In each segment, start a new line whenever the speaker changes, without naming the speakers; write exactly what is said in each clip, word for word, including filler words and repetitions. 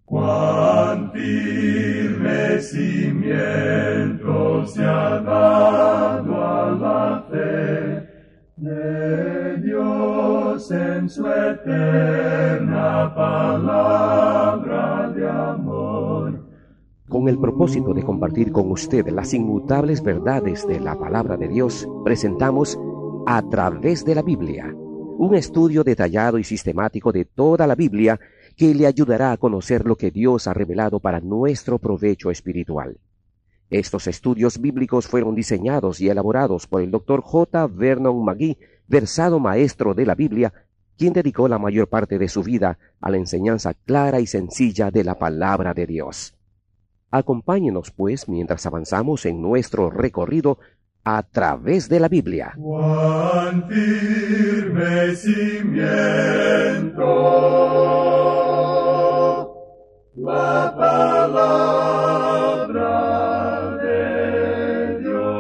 Cuán firme cimiento se ha dado a la fe de Dios en su eterna palabra de amor.
Con el propósito de compartir con usted las inmutables verdades de la palabra de Dios, presentamos A Través de la Biblia, un estudio detallado y sistemático de toda la Biblia que le ayudará a conocer lo que Dios ha revelado para nuestro provecho espiritual. Estos estudios bíblicos fueron diseñados y elaborados por el doctor J. Vernon McGee, versado maestro de la Biblia, quien dedicó la mayor parte de su vida a la enseñanza clara y sencilla de la palabra de Dios. Acompáñenos, pues, mientras avanzamos en nuestro recorrido a través de la Biblia.
Cuán firme cimiento la palabra de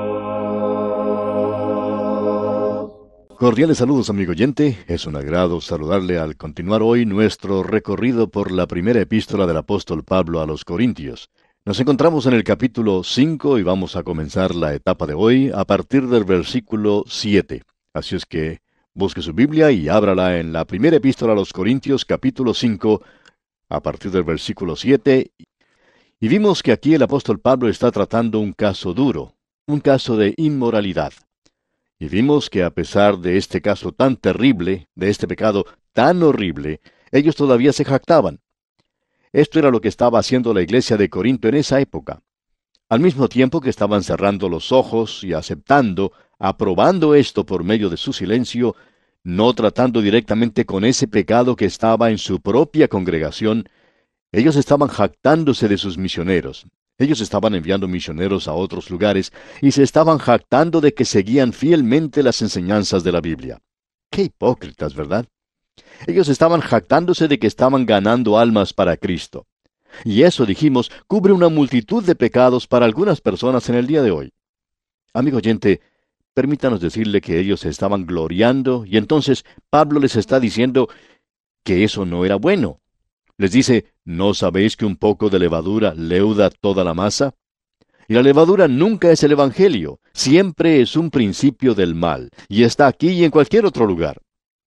Dios.
Cordiales saludos, amigo oyente. Es un agrado saludarle al continuar hoy nuestro recorrido por la primera epístola del apóstol Pablo a los Corintios. Nos encontramos en el capítulo cinco y vamos a comenzar la etapa de hoy a partir del versículo siete. Así es que busque su Biblia y ábrala en la primera epístola a los Corintios, capítulo cinco, a partir del versículo siete. Y vimos que aquí el apóstol Pablo está tratando un caso duro, un caso de inmoralidad. Y vimos que a pesar de este caso tan terrible, de este pecado tan horrible, ellos todavía se jactaban. Esto era lo que estaba haciendo la iglesia de Corinto en esa época. Al mismo tiempo que estaban cerrando los ojos y aceptando, aprobando esto por medio de su silencio, no tratando directamente con ese pecado que estaba en su propia congregación, ellos estaban jactándose de sus misioneros. Ellos estaban enviando misioneros a otros lugares y se estaban jactando de que seguían fielmente las enseñanzas de la Biblia. ¡Qué hipócritas!, ¿verdad? Ellos estaban jactándose de que estaban ganando almas para Cristo. Y eso, dijimos, cubre una multitud de pecados para algunas personas en el día de hoy. Amigo oyente, permítanos decirle que ellos se estaban gloriando, y entonces Pablo les está diciendo que eso no era bueno. Les dice, ¿no sabéis que un poco de levadura leuda toda la masa? Y la levadura nunca es el Evangelio, siempre es un principio del mal, y está aquí y en cualquier otro lugar.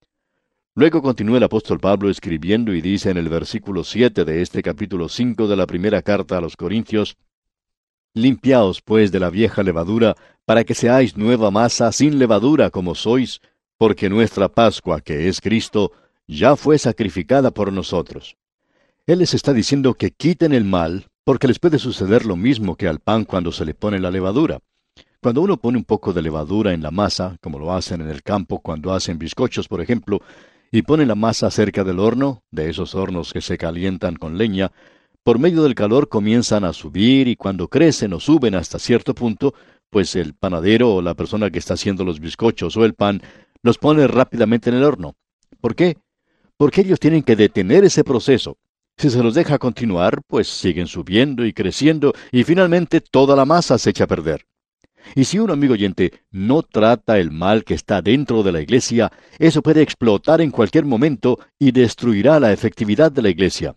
Luego continúa el apóstol Pablo escribiendo y dice en el versículo siete de este capítulo cinco de la primera carta a los Corintios, «Limpiaos pues de la vieja levadura, para que seáis nueva masa sin levadura como sois, porque nuestra Pascua, que es Cristo, ya fue sacrificada por nosotros». Él les está diciendo que quiten el mal, porque les puede suceder lo mismo que al pan cuando se le pone la levadura. Cuando uno pone un poco de levadura en la masa, como lo hacen en el campo cuando hacen bizcochos, por ejemplo, y ponen la masa cerca del horno, de esos hornos que se calientan con leña, por medio del calor comienzan a subir y cuando crecen o suben hasta cierto punto, pues el panadero o la persona que está haciendo los bizcochos o el pan los pone rápidamente en el horno. ¿Por qué? Porque ellos tienen que detener ese proceso. Si se los deja continuar, pues siguen subiendo y creciendo y finalmente toda la masa se echa a perder. Y si un amigo oyente no trata el mal que está dentro de la iglesia, eso puede explotar en cualquier momento y destruirá la efectividad de la iglesia.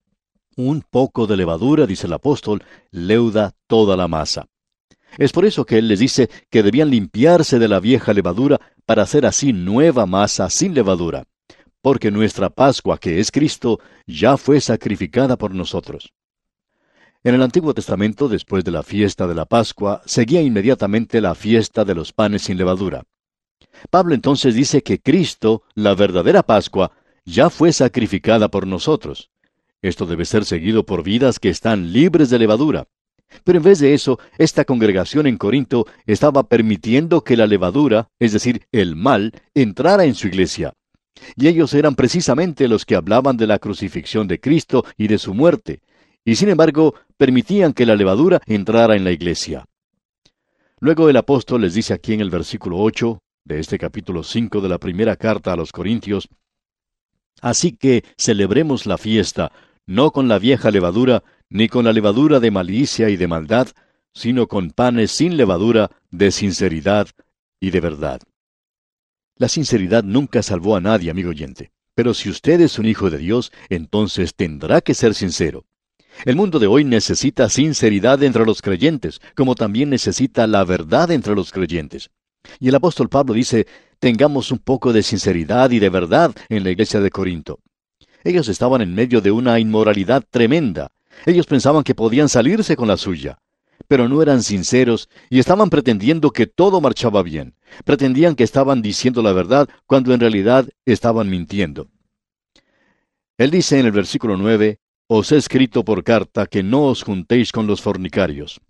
Un poco de levadura, dice el apóstol, leuda toda la masa. Es por eso que él les dice que debían limpiarse de la vieja levadura para hacer así nueva masa sin levadura, porque nuestra Pascua, que es Cristo, ya fue sacrificada por nosotros. En el Antiguo Testamento, después de la fiesta de la Pascua, seguía inmediatamente la fiesta de los panes sin levadura. Pablo entonces dice que Cristo, la verdadera Pascua, ya fue sacrificada por nosotros. Esto debe ser seguido por vidas que están libres de levadura. Pero en vez de eso, esta congregación en Corinto estaba permitiendo que la levadura, es decir, el mal, entrara en su iglesia. Y ellos eran precisamente los que hablaban de la crucifixión de Cristo y de su muerte. Y sin embargo, permitían que la levadura entrara en la iglesia. Luego el apóstol les dice aquí en el versículo ocho de este capítulo cinco de la primera carta a los Corintios, «Así que celebremos la fiesta, no con la vieja levadura, ni con la levadura de malicia y de maldad, sino con panes sin levadura, de sinceridad y de verdad». La sinceridad nunca salvó a nadie, amigo oyente. Pero si usted es un hijo de Dios, entonces tendrá que ser sincero. El mundo de hoy necesita sinceridad entre los creyentes, como también necesita la verdad entre los creyentes. Y el apóstol Pablo dice, tengamos un poco de sinceridad y de verdad en la iglesia de Corinto. Ellos estaban en medio de una inmoralidad tremenda. Ellos pensaban que podían salirse con la suya, pero no eran sinceros y estaban pretendiendo que todo marchaba bien. Pretendían que estaban diciendo la verdad cuando en realidad estaban mintiendo. Él dice en el versículo nueve, os he escrito por carta que no os juntéis con los fornicarios.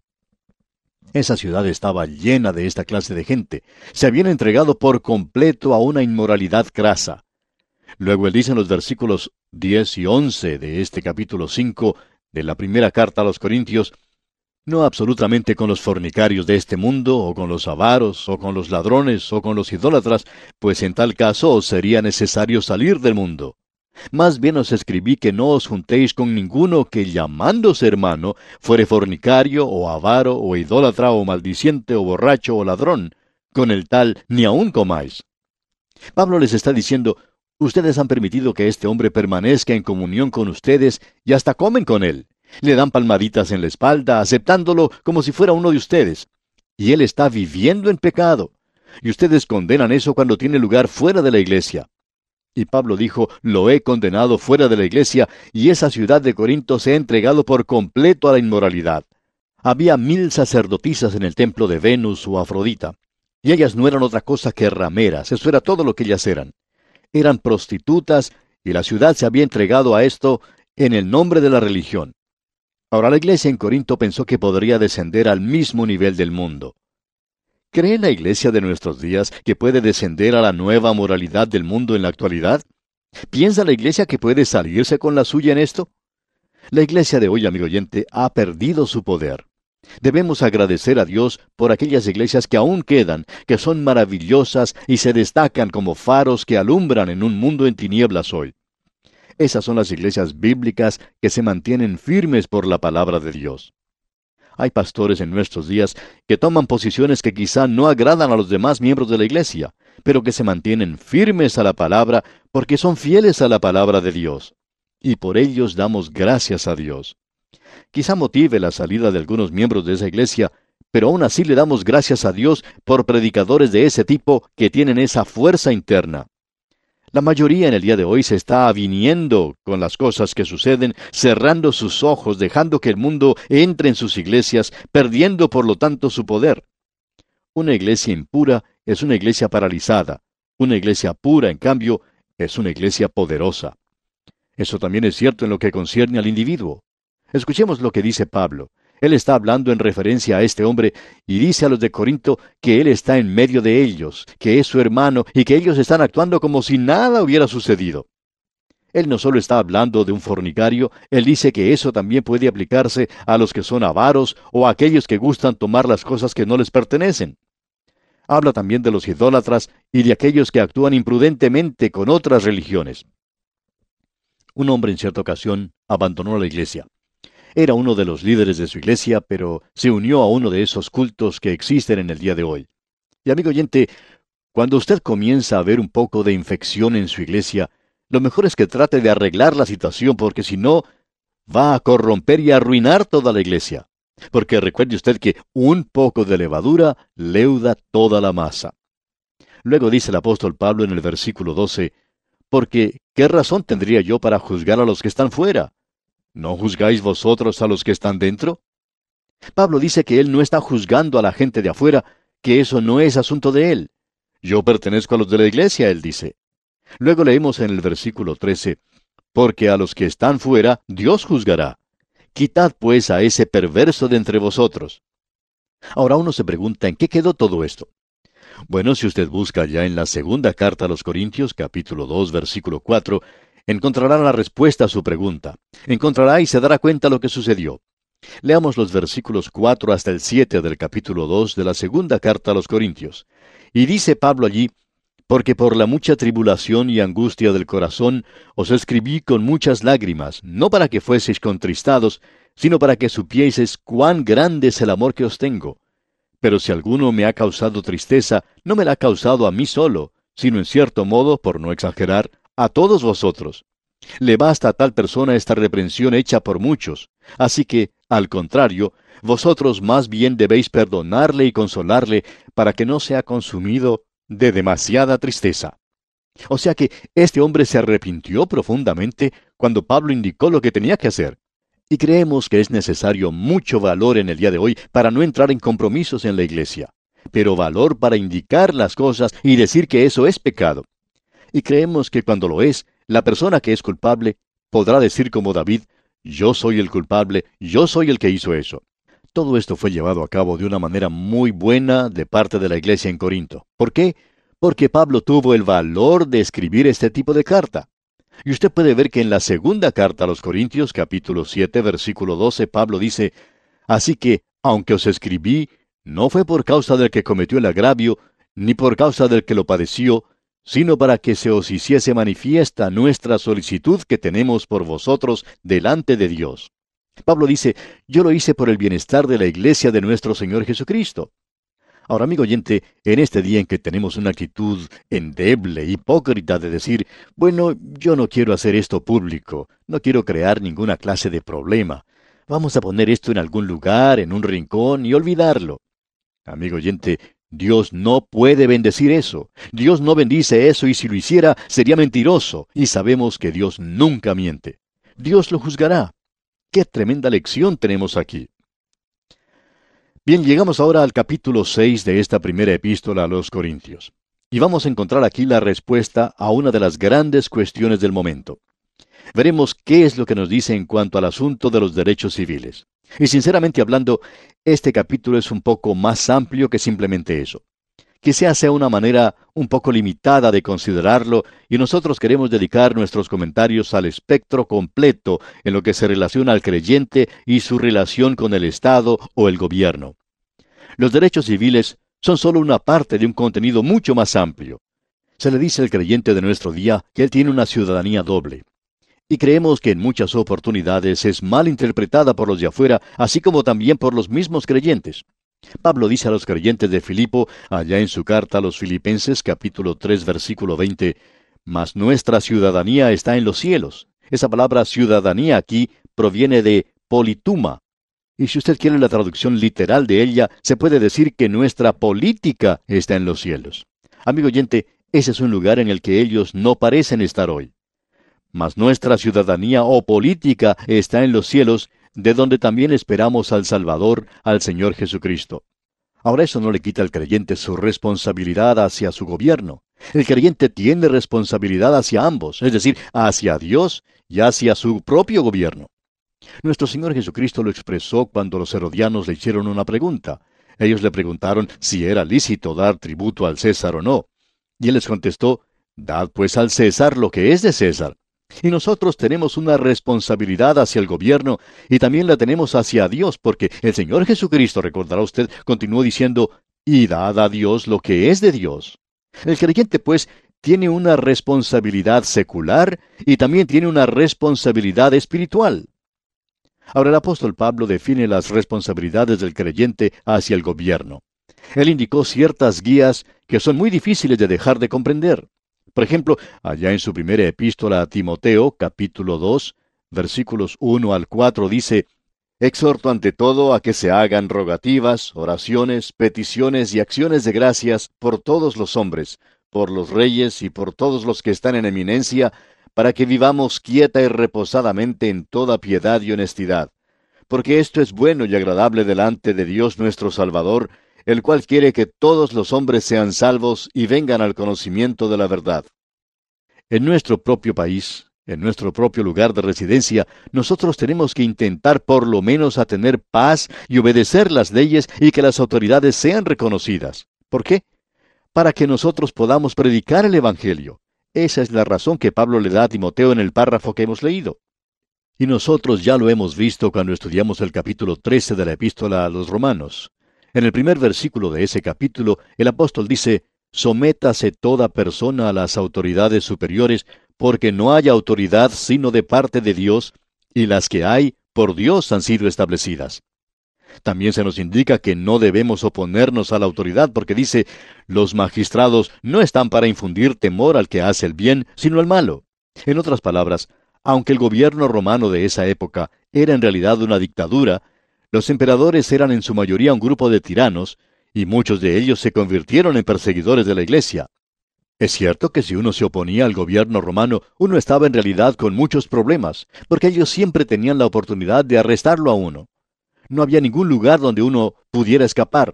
Esa ciudad estaba llena de esta clase de gente. Se habían entregado por completo a una inmoralidad crasa. Luego él dice en los versículos diez y once de este capítulo cinco de la primera carta a los Corintios, no absolutamente con los fornicarios de este mundo, o con los avaros, o con los ladrones, o con los idólatras, pues en tal caso os sería necesario salir del mundo. Más bien os escribí que no os juntéis con ninguno que, llamándose hermano, fuere fornicario, o avaro, o idólatra, o maldiciente, o borracho, o ladrón. Con el tal ni aun comáis. Pablo les está diciendo, ustedes han permitido que este hombre permanezca en comunión con ustedes, y hasta comen con él. Le dan palmaditas en la espalda, aceptándolo como si fuera uno de ustedes. Y él está viviendo en pecado. Y ustedes condenan eso cuando tiene lugar fuera de la iglesia. Y Pablo dijo, lo he condenado fuera de la iglesia, y esa ciudad de Corinto se ha entregado por completo a la inmoralidad. Había mil sacerdotisas en el templo de Venus o Afrodita, y ellas no eran otra cosa que rameras, eso era todo lo que ellas eran. Eran prostitutas, y la ciudad se había entregado a esto en el nombre de la religión. Ahora la iglesia en Corinto pensó que podría descender al mismo nivel del mundo. ¿Cree la iglesia de nuestros días que puede descender a la nueva moralidad del mundo en la actualidad? ¿Piensa la iglesia que puede salirse con la suya en esto? La iglesia de hoy, amigo oyente, ha perdido su poder. Debemos agradecer a Dios por aquellas iglesias que aún quedan, que son maravillosas y se destacan como faros que alumbran en un mundo en tinieblas hoy. Esas son las iglesias bíblicas que se mantienen firmes por la palabra de Dios. Hay pastores en nuestros días que toman posiciones que quizá no agradan a los demás miembros de la iglesia, pero que se mantienen firmes a la palabra porque son fieles a la palabra de Dios. Y por ellos damos gracias a Dios. Quizá motive la salida de algunos miembros de esa iglesia, pero aún así le damos gracias a Dios por predicadores de ese tipo que tienen esa fuerza interna. La mayoría en el día de hoy se está aviniendo con las cosas que suceden, cerrando sus ojos, dejando que el mundo entre en sus iglesias, perdiendo por lo tanto su poder. Una iglesia impura es una iglesia paralizada. Una iglesia pura, en cambio, es una iglesia poderosa. Eso también es cierto en lo que concierne al individuo. Escuchemos lo que dice Pablo. Él está hablando en referencia a este hombre y dice a los de Corinto que él está en medio de ellos, que es su hermano y que ellos están actuando como si nada hubiera sucedido. Él no solo está hablando de un fornicario, él dice que eso también puede aplicarse a los que son avaros o a aquellos que gustan tomar las cosas que no les pertenecen. Habla también de los idólatras y de aquellos que actúan imprudentemente con otras religiones. Un hombre en cierta ocasión abandonó la iglesia. Era uno de los líderes de su iglesia, pero se unió a uno de esos cultos que existen en el día de hoy. Y amigo oyente, cuando usted comienza a ver un poco de infección en su iglesia, lo mejor es que trate de arreglar la situación, porque si no, va a corromper y a arruinar toda la iglesia. Porque recuerde usted que un poco de levadura leuda toda la masa. Luego dice el apóstol Pablo en el versículo doce, porque ¿qué razón tendría yo para juzgar a los que están fuera? ¿No juzgáis vosotros a los que están dentro? Pablo dice que él no está juzgando a la gente de afuera, que eso no es asunto de él. Yo pertenezco a los de la iglesia, él dice. Luego leemos en el versículo trece, porque a los que están fuera Dios juzgará. Quitad pues a ese perverso de entre vosotros. Ahora uno se pregunta, ¿en qué quedó todo esto? Bueno, si usted busca ya en la segunda carta a los Corintios, capítulo dos, versículo cuatro, encontrará la respuesta a su pregunta. Encontrará y se dará cuenta lo que sucedió. Leamos los versículos cuatro hasta el siete del capítulo dos de la segunda carta a los Corintios. Y dice Pablo allí, porque por la mucha tribulación y angustia del corazón os escribí con muchas lágrimas, no para que fueseis contristados, sino para que supieseis cuán grande es el amor que os tengo. Pero si alguno me ha causado tristeza, no me la ha causado a mí solo, sino en cierto modo, por no exagerar, a todos vosotros. Le basta a tal persona esta reprensión hecha por muchos, Así que, al contrario, vosotros más bien debéis perdonarle y consolarle para que no sea consumido de demasiada tristeza. O sea que este hombre se arrepintió profundamente cuando Pablo indicó lo que tenía que hacer. Y creemos que es necesario mucho valor en el día de hoy para no entrar en compromisos en la iglesia, pero valor para indicar las cosas y decir que eso es pecado. Y creemos que cuando lo es, la persona que es culpable podrá decir como David, yo soy el culpable, yo soy el que hizo eso. Todo esto fue llevado a cabo de una manera muy buena de parte de la iglesia en Corinto. ¿Por qué? Porque Pablo tuvo el valor de escribir este tipo de carta. Y usted puede ver que en la segunda carta a los Corintios, capítulo siete, versículo doce, Pablo dice, así que, aunque os escribí, no fue por causa del que cometió el agravio, ni por causa del que lo padeció, sino para que se os hiciese manifiesta nuestra solicitud que tenemos por vosotros delante de Dios. Pablo dice, yo lo hice por el bienestar de la iglesia de nuestro Señor Jesucristo. Ahora, amigo oyente, en este día en que tenemos una actitud endeble, hipócrita de decir, bueno, yo no quiero hacer esto público, no quiero crear ninguna clase de problema, vamos a poner esto en algún lugar, en un rincón y olvidarlo. Amigo oyente, Dios no puede bendecir eso. Dios no bendice eso y si lo hiciera sería mentiroso y sabemos que Dios nunca miente. Dios lo juzgará. ¡Qué tremenda lección tenemos aquí! Bien, llegamos ahora al capítulo seis de esta primera epístola a los Corintios. Y vamos a encontrar aquí la respuesta a una de las grandes cuestiones del momento. Veremos qué es lo que nos dice en cuanto al asunto de los derechos civiles. Y sinceramente hablando, este capítulo es un poco más amplio que simplemente eso. Quizás sea una manera un poco limitada de considerarlo, y nosotros queremos dedicar nuestros comentarios al espectro completo en lo que se relaciona al creyente y su relación con el Estado o el gobierno. Los derechos civiles son solo una parte de un contenido mucho más amplio. Se le dice al creyente de nuestro día que él tiene una ciudadanía doble. Y creemos que en muchas oportunidades es mal interpretada por los de afuera, así como también por los mismos creyentes. Pablo dice a los creyentes de Filipo, allá en su carta a los Filipenses, capítulo tres, versículo veinte, «Mas nuestra ciudadanía está en los cielos». Esa palabra ciudadanía aquí proviene de polituma. Y si usted quiere la traducción literal de ella, se puede decir que nuestra política está en los cielos. Amigo oyente, ese es un lugar en el que ellos no parecen estar hoy. Mas nuestra ciudadanía o política está en los cielos, de donde también esperamos al Salvador, al Señor Jesucristo. Ahora eso no le quita al creyente su responsabilidad hacia su gobierno. El creyente tiene responsabilidad hacia ambos, es decir, hacia Dios y hacia su propio gobierno. Nuestro Señor Jesucristo lo expresó cuando los herodianos le hicieron una pregunta. Ellos le preguntaron si era lícito dar tributo al César o no. Y él les contestó, «Dad pues al César lo que es de César». Y nosotros tenemos una responsabilidad hacia el gobierno y también la tenemos hacia Dios, porque el Señor Jesucristo, recordará usted, continuó diciendo, «Y dad a Dios lo que es de Dios». El creyente, pues, tiene una responsabilidad secular y también tiene una responsabilidad espiritual. Ahora el apóstol Pablo define las responsabilidades del creyente hacia el gobierno. Él indicó ciertas guías que son muy difíciles de dejar de comprender. Por ejemplo, allá en su primera epístola a Timoteo, capítulo dos, versículos uno al cuatro, dice, «Exhorto ante todo a que se hagan rogativas, oraciones, peticiones y acciones de gracias por todos los hombres, por los reyes y por todos los que están en eminencia, para que vivamos quieta y reposadamente en toda piedad y honestidad. Porque esto es bueno y agradable delante de Dios nuestro Salvador, el cual quiere que todos los hombres sean salvos y vengan al conocimiento de la verdad». En nuestro propio país, en nuestro propio lugar de residencia, nosotros tenemos que intentar por lo menos a tener paz y obedecer las leyes y que las autoridades sean reconocidas. ¿Por qué? Para que nosotros podamos predicar el Evangelio. Esa es la razón que Pablo le da a Timoteo en el párrafo que hemos leído. Y nosotros ya lo hemos visto cuando estudiamos el capítulo trece de la epístola a los Romanos. En el primer versículo de ese capítulo, el apóstol dice, «Sométase toda persona a las autoridades superiores, porque no hay autoridad sino de parte de Dios, y las que hay, por Dios han sido establecidas». También se nos indica que no debemos oponernos a la autoridad, porque dice, «Los magistrados no están para infundir temor al que hace el bien, sino al malo». En otras palabras, aunque el gobierno romano de esa época era en realidad una dictadura, los emperadores eran en su mayoría un grupo de tiranos, y muchos de ellos se convirtieron en perseguidores de la Iglesia. Es cierto que si uno se oponía al gobierno romano, uno estaba en realidad con muchos problemas, porque ellos siempre tenían la oportunidad de arrestarlo a uno. No había ningún lugar donde uno pudiera escapar.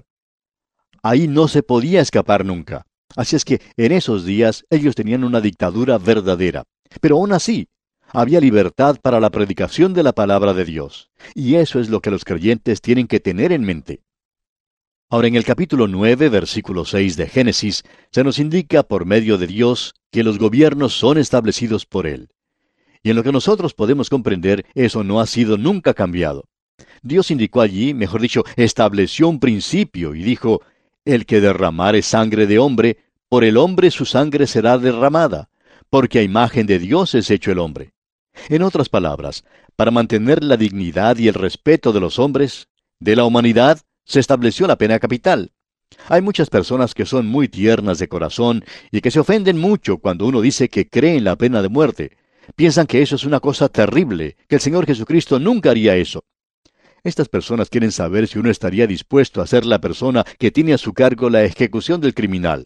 Ahí no se podía escapar nunca. Así es que en esos días ellos tenían una dictadura verdadera. Pero aún así, había libertad para la predicación de la palabra de Dios. Y eso es lo que los creyentes tienen que tener en mente. Ahora, en el capítulo nueve, versículo seis de Génesis, se nos indica por medio de Dios que los gobiernos son establecidos por Él. Y en lo que nosotros podemos comprender, eso no ha sido nunca cambiado. Dios indicó allí, mejor dicho, estableció un principio y dijo, el que derramare sangre de hombre, por el hombre su sangre será derramada, porque a imagen de Dios es hecho el hombre. En otras palabras, para mantener la dignidad y el respeto de los hombres, de la humanidad, se estableció la pena capital. Hay muchas personas que son muy tiernas de corazón y que se ofenden mucho cuando uno dice que cree en la pena de muerte. Piensan que eso es una cosa terrible, que el Señor Jesucristo nunca haría eso. Estas personas quieren saber si uno estaría dispuesto a ser la persona que tiene a su cargo la ejecución del criminal.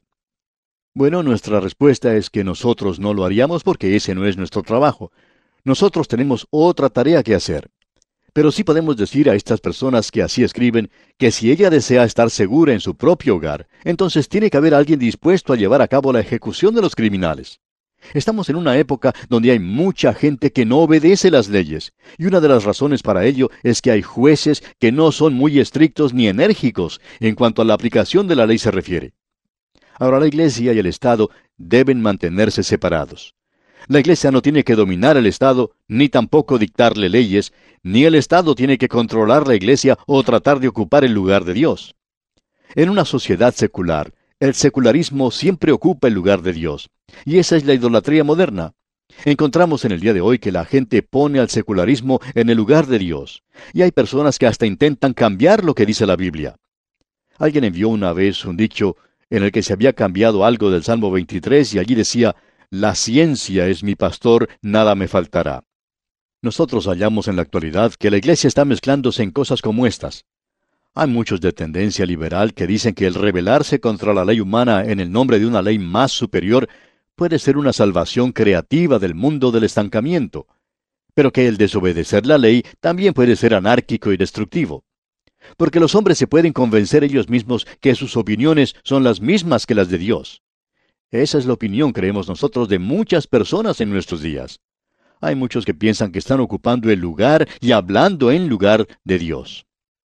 Bueno, nuestra respuesta es que nosotros no lo haríamos porque ese no es nuestro trabajo. Nosotros tenemos otra tarea que hacer. Pero sí podemos decir a estas personas que así escriben que si ella desea estar segura en su propio hogar, entonces tiene que haber alguien dispuesto a llevar a cabo la ejecución de los criminales. Estamos en una época donde hay mucha gente que no obedece las leyes, y una de las razones para ello es que hay jueces que no son muy estrictos ni enérgicos en cuanto a la aplicación de la ley se refiere. Ahora la Iglesia y el Estado deben mantenerse separados. La Iglesia no tiene que dominar el Estado, ni tampoco dictarle leyes, ni el Estado tiene que controlar la Iglesia o tratar de ocupar el lugar de Dios. En una sociedad secular, el secularismo siempre ocupa el lugar de Dios, y esa es la idolatría moderna. Encontramos en el día de hoy que la gente pone al secularismo en el lugar de Dios, y hay personas que hasta intentan cambiar lo que dice la Biblia. Alguien envió una vez un dicho en el que se había cambiado algo del Salmo veintitrés y allí decía, la ciencia es mi pastor, nada me faltará. Nosotros hallamos en la actualidad que la Iglesia está mezclándose en cosas como estas. Hay muchos de tendencia liberal que dicen que el rebelarse contra la ley humana en el nombre de una ley más superior puede ser una salvación creativa del mundo del estancamiento, pero que el desobedecer la ley también puede ser anárquico y destructivo. Porque los hombres se pueden convencer ellos mismos que sus opiniones son las mismas que las de Dios. Esa es la opinión, creemos nosotros, de muchas personas en nuestros días. Hay muchos que piensan que están ocupando el lugar y hablando en lugar de Dios.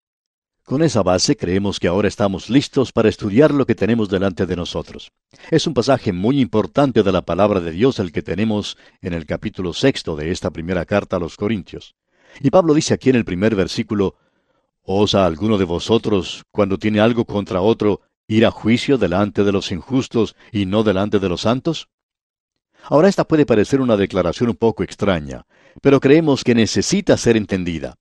Con esa base creemos que ahora estamos listos para estudiar lo que tenemos delante de nosotros. Es un pasaje muy importante de la palabra de Dios el que tenemos en el capítulo sexto de esta primera carta a los Corintios. Y Pablo dice aquí en el primer versículo, ¿osa alguno de vosotros, cuando tiene algo contra otro, ir a juicio delante de los injustos y no delante de los santos? Ahora esta puede parecer una declaración un poco extraña, pero creemos que necesita ser entendida.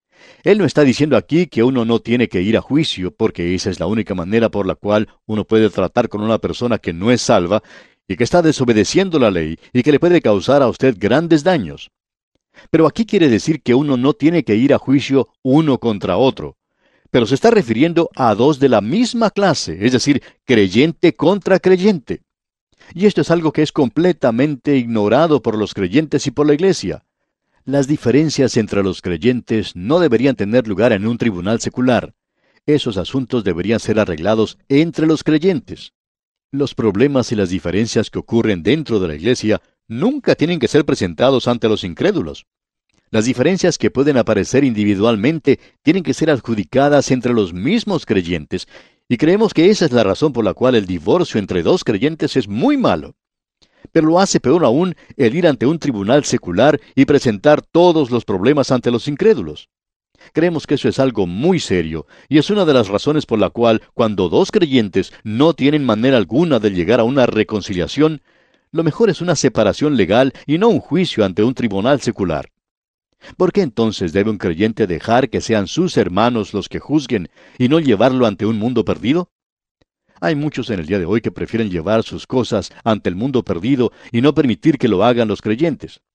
Él no está diciendo aquí que uno no tiene que ir a juicio, porque esa es la única manera por la cual uno puede tratar con una persona que no es salva y que está desobedeciendo la ley y que le puede causar a usted grandes daños. Pero aquí quiere decir que uno no tiene que ir a juicio uno contra otro, pero se está refiriendo a dos de la misma clase, es decir, creyente contra creyente. Y esto es algo que es completamente ignorado por los creyentes y por la Iglesia. Las diferencias entre los creyentes no deberían tener lugar en un tribunal secular. Esos asuntos deberían ser arreglados entre los creyentes. Los problemas y las diferencias que ocurren dentro de la Iglesia nunca tienen que ser presentados ante los incrédulos. Las diferencias que pueden aparecer individualmente tienen que ser adjudicadas entre los mismos creyentes, y creemos que esa es la razón por la cual el divorcio entre dos creyentes es muy malo. Pero lo hace peor aún el ir ante un tribunal secular y presentar todos los problemas ante los incrédulos. Creemos que eso es algo muy serio, y es una de las razones por la cual, cuando dos creyentes no tienen manera alguna de llegar a una reconciliación, lo mejor es una separación legal y no un juicio ante un tribunal secular. ¿Por qué entonces debe un creyente dejar que sean sus hermanos los que juzguen y no llevarlo ante un mundo perdido? Hay muchos en el día de hoy que prefieren llevar sus cosas ante el mundo perdido y no permitir que lo hagan los creyentes.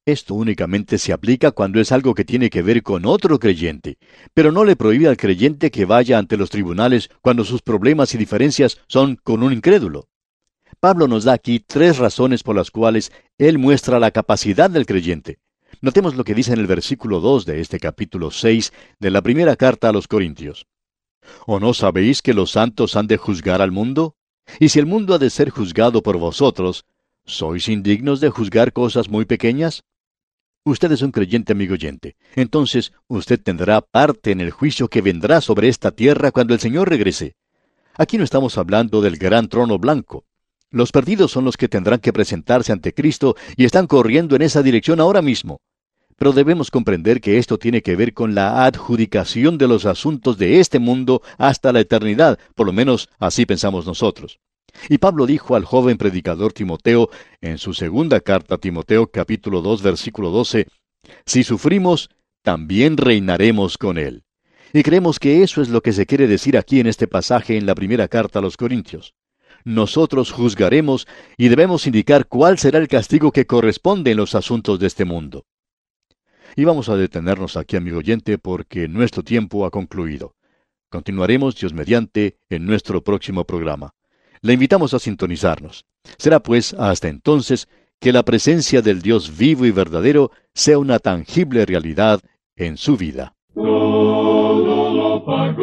Esto únicamente se aplica cuando es algo que tiene que ver con otro creyente, pero no le prohíbe al creyente que vaya ante los tribunales cuando sus problemas y diferencias son con un incrédulo. Pablo nos da aquí tres razones por las cuales él muestra la capacidad del creyente. Notemos lo que dice en el versículo dos de este capítulo seis de la primera carta a los Corintios. ¿O no sabéis que los santos han de juzgar al mundo? Y si el mundo ha de ser juzgado por vosotros, ¿sois indignos de juzgar cosas muy pequeñas? Usted es un creyente, amigo oyente. Entonces usted tendrá parte en el juicio que vendrá sobre esta tierra cuando el Señor regrese. Aquí no estamos hablando del gran trono blanco. Los perdidos son los que tendrán que presentarse ante Cristo y están corriendo en esa dirección ahora mismo. Pero debemos comprender que esto tiene que ver con la adjudicación de los asuntos de este mundo hasta la eternidad, por lo menos así pensamos nosotros. Y Pablo dijo al joven predicador Timoteo, en su segunda carta a Timoteo capítulo dos versículo doce, si sufrimos, también reinaremos con él. Y creemos que eso es lo que se quiere decir aquí en este pasaje en la primera carta a los Corintios. Nosotros juzgaremos y debemos indicar cuál será el castigo que corresponde en los asuntos de este mundo. Y vamos a detenernos aquí, amigo oyente, porque nuestro tiempo ha concluido. Continuaremos, Dios mediante, en nuestro próximo programa. Le invitamos a sintonizarnos. Será pues hasta entonces que la presencia del Dios vivo y verdadero sea una tangible realidad en su vida.
Todo lo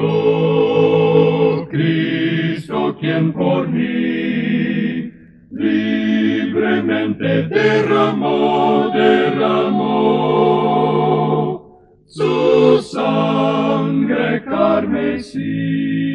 pagó Cristo, quien por mí libremente derramó, derramó su sangre carmesí.